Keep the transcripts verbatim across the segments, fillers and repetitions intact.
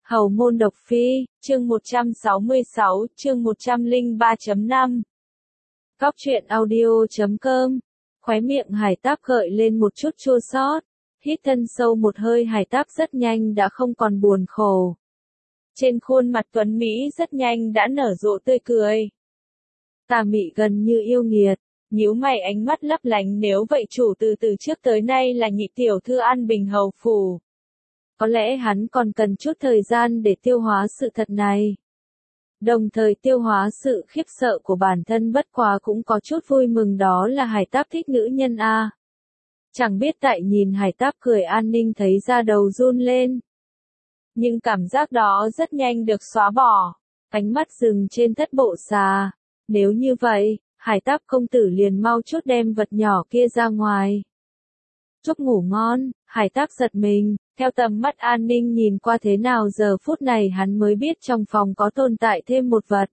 Hầu môn độc phi, chương một trăm sáu mươi sáu, chương một trăm lẻ ba chấm năm. Cóc truyện audio chấm com. Khóe miệng Hải Táp gợi lên một chút chua xót, hít thân sâu một hơi, Hải Táp rất nhanh đã không còn buồn khổ. Trên khuôn mặt tuấn mỹ rất nhanh đã nở rộ tươi cười. Tà mị gần như yêu nghiệt, nhíu mày ánh mắt lấp lánh, nếu vậy chủ từ từ trước tới nay là nhị tiểu thư An Bình hầu phủ. Có lẽ hắn còn cần chút thời gian để tiêu hóa sự thật này. Đồng thời tiêu hóa sự khiếp sợ của bản thân, bất quá cũng có chút vui mừng, đó là Hải Táp thích nữ nhân a. Chẳng biết tại nhìn Hải Táp cười, An Ninh thấy da đầu run lên. Nhưng cảm giác đó rất nhanh được xóa bỏ, ánh mắt dừng trên thất bộ xà. Nếu như vậy, Hải Táp công tử liền mau chút đem vật nhỏ kia ra ngoài. Chúc ngủ ngon, Hải Táp giật mình, theo tầm mắt An Ninh nhìn qua, thế nào giờ phút này hắn mới biết trong phòng có tồn tại thêm một vật.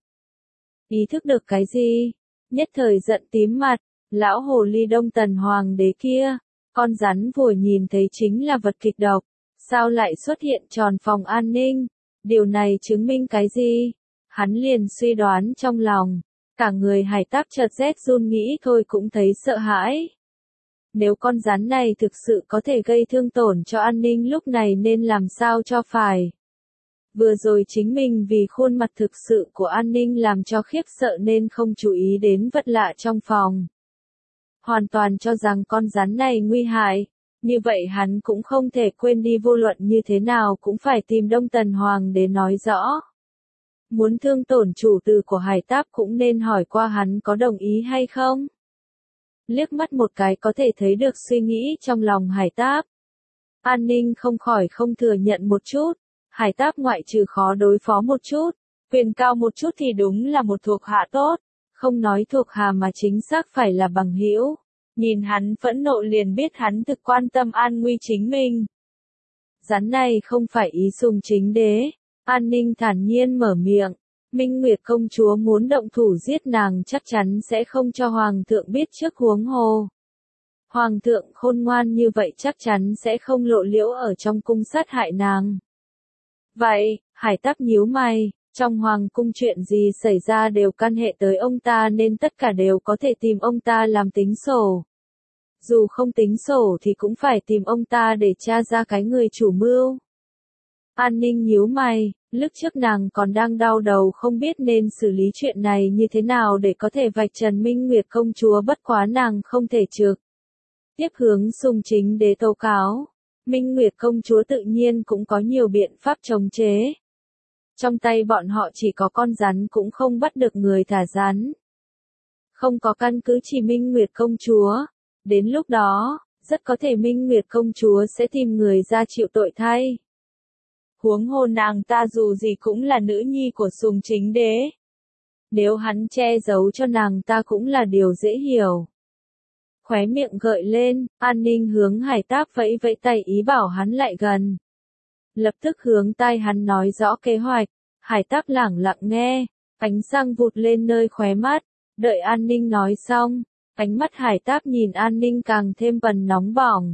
Ý thức được cái gì? Nhất thời giận tím mặt, lão hồ ly Đông Tần Hoàng đế kia, con rắn vừa nhìn thấy chính là vật kịch độc, sao lại xuất hiện tròn phòng An Ninh? Điều này chứng minh cái gì? Hắn liền suy đoán trong lòng, cả người Hải Táp chợt rét run, nghĩ thôi cũng thấy sợ hãi. Nếu con rắn này thực sự có thể gây thương tổn cho An Ninh lúc này nên làm sao cho phải. Vừa rồi chính mình vì khuôn mặt thực sự của An Ninh làm cho khiếp sợ nên không chú ý đến vật lạ trong phòng. Hoàn toàn cho rằng con rắn này nguy hại, như vậy hắn cũng không thể quên đi, vô luận như thế nào cũng phải tìm Đông Tần Hoàng để nói rõ. Muốn thương tổn chủ tử của Hải Táp cũng nên hỏi qua hắn có đồng ý hay không. Liếc mắt một cái có thể thấy được suy nghĩ trong lòng Hải Táp. An Ninh không khỏi không thừa nhận một chút, Hải Táp ngoại trừ khó đối phó một chút, quyền cao một chút thì đúng là một thuộc hạ tốt, không nói thuộc hạ mà chính xác phải là bằng hữu. Nhìn hắn phẫn nộ liền biết hắn thực quan tâm an nguy chính mình. Rắn này không phải ý sùng chính đế, An Ninh thản nhiên mở miệng. Minh Nguyệt công chúa muốn động thủ giết nàng chắc chắn sẽ không cho hoàng thượng biết trước, huống hồ. Hoàng thượng khôn ngoan như vậy chắc chắn sẽ không lộ liễu ở trong cung sát hại nàng. Vậy, Hải Táp nhíu mày, trong hoàng cung chuyện gì xảy ra đều căn hệ tới ông ta nên tất cả đều có thể tìm ông ta làm tính sổ. Dù không tính sổ thì cũng phải tìm ông ta để tra ra cái người chủ mưu. An Ninh nhíu mày, lúc trước nàng còn đang đau đầu không biết nên xử lý chuyện này như thế nào để có thể vạch trần Minh Nguyệt công chúa, bất quá nàng không thể trực tiếp hướng sùng chính đế tố cáo. Minh Nguyệt công chúa tự nhiên cũng có nhiều biện pháp chống chế. Trong tay bọn họ chỉ có con rắn cũng không bắt được người thả rắn. Không có căn cứ chỉ Minh Nguyệt công chúa. Đến lúc đó, rất có thể Minh Nguyệt công chúa sẽ tìm người ra chịu tội thay. Huống hồ nàng ta dù gì cũng là nữ nhi của sùng chính đế. Nếu hắn che giấu cho nàng ta cũng là điều dễ hiểu. Khóe miệng gợi lên, An Ninh hướng Hải Táp vẫy vẫy tay ý bảo hắn lại gần. Lập tức hướng tai hắn nói rõ kế hoạch, Hải Táp lẳng lặng nghe, ánh sáng vụt lên nơi khóe mắt, đợi An Ninh nói xong, ánh mắt Hải Táp nhìn An Ninh càng thêm bần nóng bỏng.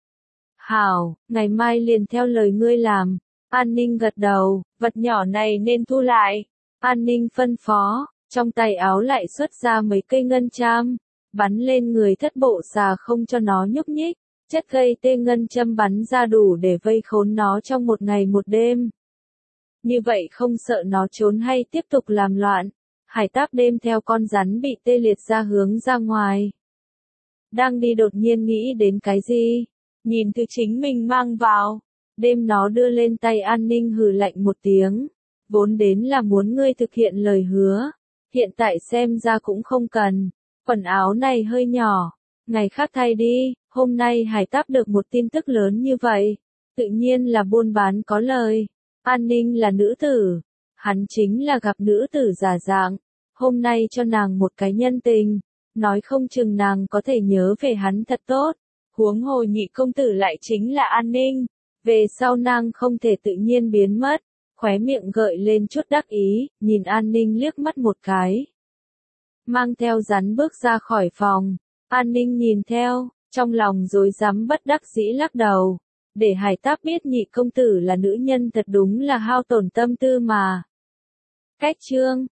Hảo, ngày mai liền theo lời ngươi làm. An Ninh gật đầu, vật nhỏ này nên thu lại. An Ninh phân phó, trong tay áo lại xuất ra mấy cây ngân châm, bắn lên người thất bộ xà không cho nó nhúc nhích. Chất gây tê ngân châm bắn ra đủ để vây khốn nó trong một ngày một đêm. Như vậy không sợ nó trốn hay tiếp tục làm loạn. Hải Táp đêm theo con rắn bị tê liệt ra hướng ra ngoài. Đang đi đột nhiên nghĩ đến cái gì? Nhìn thứ chính mình mang vào. Đêm nó đưa lên tay An Ninh hừ lạnh một tiếng. Vốn đến là muốn ngươi thực hiện lời hứa. Hiện tại xem ra cũng không cần. Quần áo này hơi nhỏ. Ngày khác thay đi. Hôm nay Hải Táp được một tin tức lớn như vậy. Tự nhiên là buôn bán có lời. An Ninh là nữ tử. Hắn chính là gặp nữ tử giả dạng. Hôm nay cho nàng một cái nhân tình. Nói không chừng nàng có thể nhớ về hắn thật tốt. Huống hồ nhị công tử lại chính là An Ninh. Về sau nàng không thể tự nhiên biến mất. Khóe miệng gợi lên chút đắc ý, nhìn An Ninh liếc mắt một cái. Mang theo rắn bước ra khỏi phòng. An Ninh nhìn theo, trong lòng rối rắm bất đắc dĩ lắc đầu. để Hải Táp biết nhị công tử là nữ nhân thật đúng là hao tổn tâm tư mà. Cách chương